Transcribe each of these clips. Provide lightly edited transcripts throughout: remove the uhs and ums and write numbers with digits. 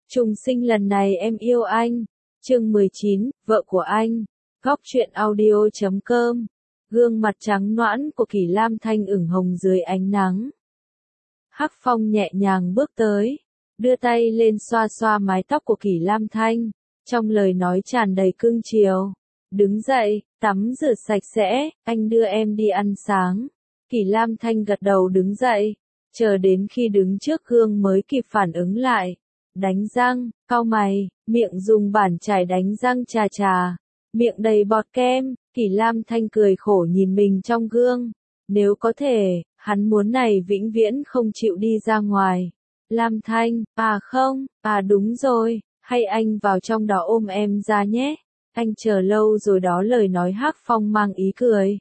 Trùng sinh lần này em yêu anh. Chương 19, vợ của anh. Góc truyện audio.com. Gương mặt trắng nõn của Kỳ Lam Thanh ửng hồng dưới ánh nắng. Hắc Phong nhẹ nhàng bước tới, đưa tay lên xoa xoa mái tóc của Kỳ Lam Thanh, trong lời nói tràn đầy cưng chiều. Đứng dậy, tắm rửa sạch sẽ, anh đưa em đi ăn sáng. Kỳ Lam Thanh gật đầu đứng dậy, chờ đến khi đứng trước gương mới kịp phản ứng lại. Đánh răng, cau mày, miệng dùng bàn chải đánh răng chà chà, miệng đầy bọt kem. Kỳ Lam Thanh cười khổ nhìn mình trong gương. Nếu có thể, hắn muốn này vĩnh viễn không chịu đi ra ngoài. Lam Thanh, không, đúng rồi, hay anh vào trong đó ôm em ra nhé. Anh chờ lâu rồi đó. Lời nói Hắc Phong mang ý cười.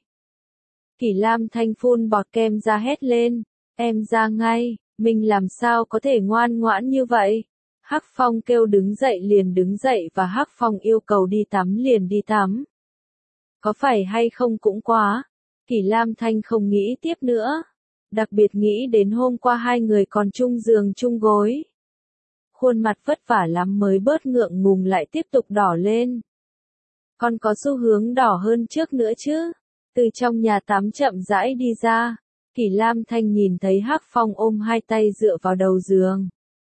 Kỳ Lam Thanh phun bọt kem ra hét lên, em ra ngay, mình làm sao có thể ngoan ngoãn như vậy. Hắc Phong kêu đứng dậy liền đứng dậy và Hắc Phong yêu cầu đi tắm liền đi tắm. Có phải hay không cũng quá. Kỳ Lam Thanh không nghĩ tiếp nữa. Đặc biệt nghĩ đến hôm qua hai người còn chung giường chung gối. Khuôn mặt vất vả lắm mới bớt ngượng ngùng lại tiếp tục đỏ lên. Còn có xu hướng đỏ hơn trước nữa chứ. Từ trong nhà tắm chậm rãi đi ra. Kỳ Lam Thanh nhìn thấy Hắc Phong ôm hai tay dựa vào đầu giường.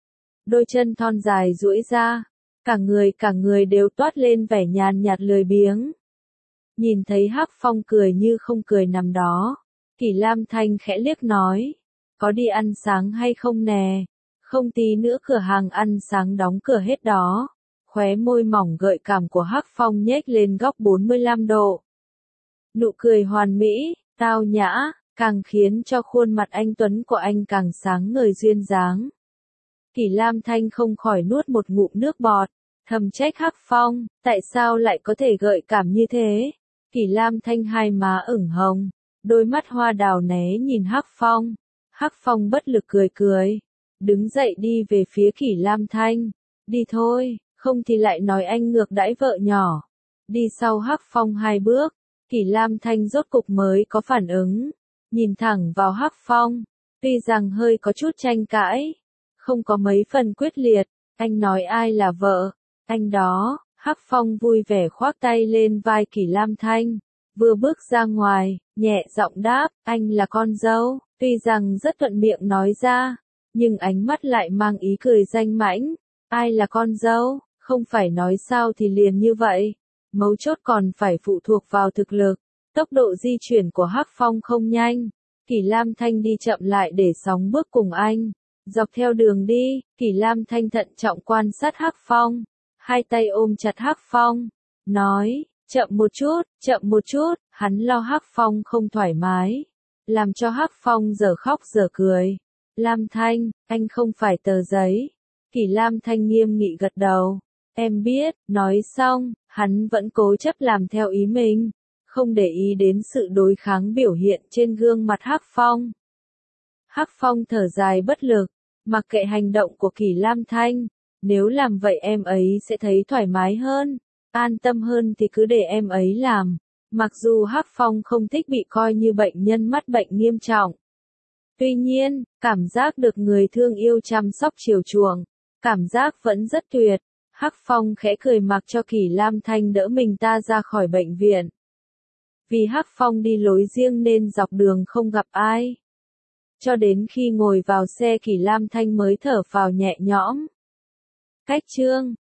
Đôi chân thon dài duỗi ra. Cả người đều toát lên vẻ nhàn nhạt lười biếng. Nhìn thấy Hắc Phong cười như không cười nằm đó. Kỳ Lam Thanh khẽ liếc nói. Có đi ăn sáng hay không nè? Không tí nữa cửa hàng ăn sáng đóng cửa hết đó. Khóe môi mỏng gợi cảm của Hắc Phong nhếch lên góc 45 độ. Nụ cười hoàn mỹ, tao nhã, càng khiến cho khuôn mặt anh tuấn của anh càng sáng ngời duyên dáng. Kỳ Lam Thanh không khỏi nuốt một ngụm nước bọt, thầm trách Hắc Phong, tại sao lại có thể gợi cảm như thế? Kỳ Lam Thanh hai má ửng hồng, đôi mắt hoa đào né nhìn Hắc Phong. Hắc Phong bất lực cười, đứng dậy đi về phía Kỳ Lam Thanh. Đi thôi, không thì lại nói anh ngược đãi vợ nhỏ. Đi sau Hắc Phong hai bước, Kỳ Lam Thanh rốt cục mới có phản ứng, nhìn thẳng vào Hắc Phong, tuy rằng hơi có chút tranh cãi, không có mấy phần quyết liệt. Anh nói ai là vợ? Anh đó. Hắc Phong vui vẻ khoác tay lên vai Kỳ Lam Thanh, vừa bước ra ngoài, nhẹ giọng đáp, anh là con dâu. Tuy rằng rất thuận miệng nói ra, nhưng ánh mắt lại mang ý cười danh mãnh. Ai là con dâu? Không phải nói sao thì liền như vậy. Mấu chốt còn phải phụ thuộc vào thực lực. Tốc độ di chuyển của Hắc Phong không nhanh. Kỳ Lam Thanh đi chậm lại để sóng bước cùng anh. Dọc theo đường đi, Kỳ Lam Thanh thận trọng quan sát Hắc Phong. Hai tay ôm chặt Hắc Phong. Nói, chậm một chút. Hắn lo Hắc Phong không thoải mái. Làm cho Hắc Phong giờ khóc giờ cười. Lam Thanh, anh không phải tờ giấy. Kỳ Lam Thanh nghiêm nghị gật đầu. Em biết. Nói xong, hắn vẫn cố chấp làm theo ý mình. Không để ý đến sự đối kháng biểu hiện trên gương mặt Hắc Phong. Hắc Phong thở dài bất lực, mặc kệ hành động của Kỳ Lam Thanh. Nếu làm vậy em ấy sẽ thấy thoải mái hơn, an tâm hơn thì cứ để em ấy làm. Mặc dù Hắc Phong không thích bị coi như bệnh nhân mắc bệnh nghiêm trọng. Tuy nhiên, cảm giác được người thương yêu chăm sóc chiều chuộng, cảm giác vẫn rất tuyệt. Hắc Phong khẽ cười mặc cho Kỳ Lam Thanh đỡ mình ta ra khỏi bệnh viện. Vì Hắc Phong đi lối riêng nên dọc đường không gặp ai. Cho đến khi ngồi vào xe Kỳ Lam Thanh mới thở phào nhẹ nhõm. Cách chương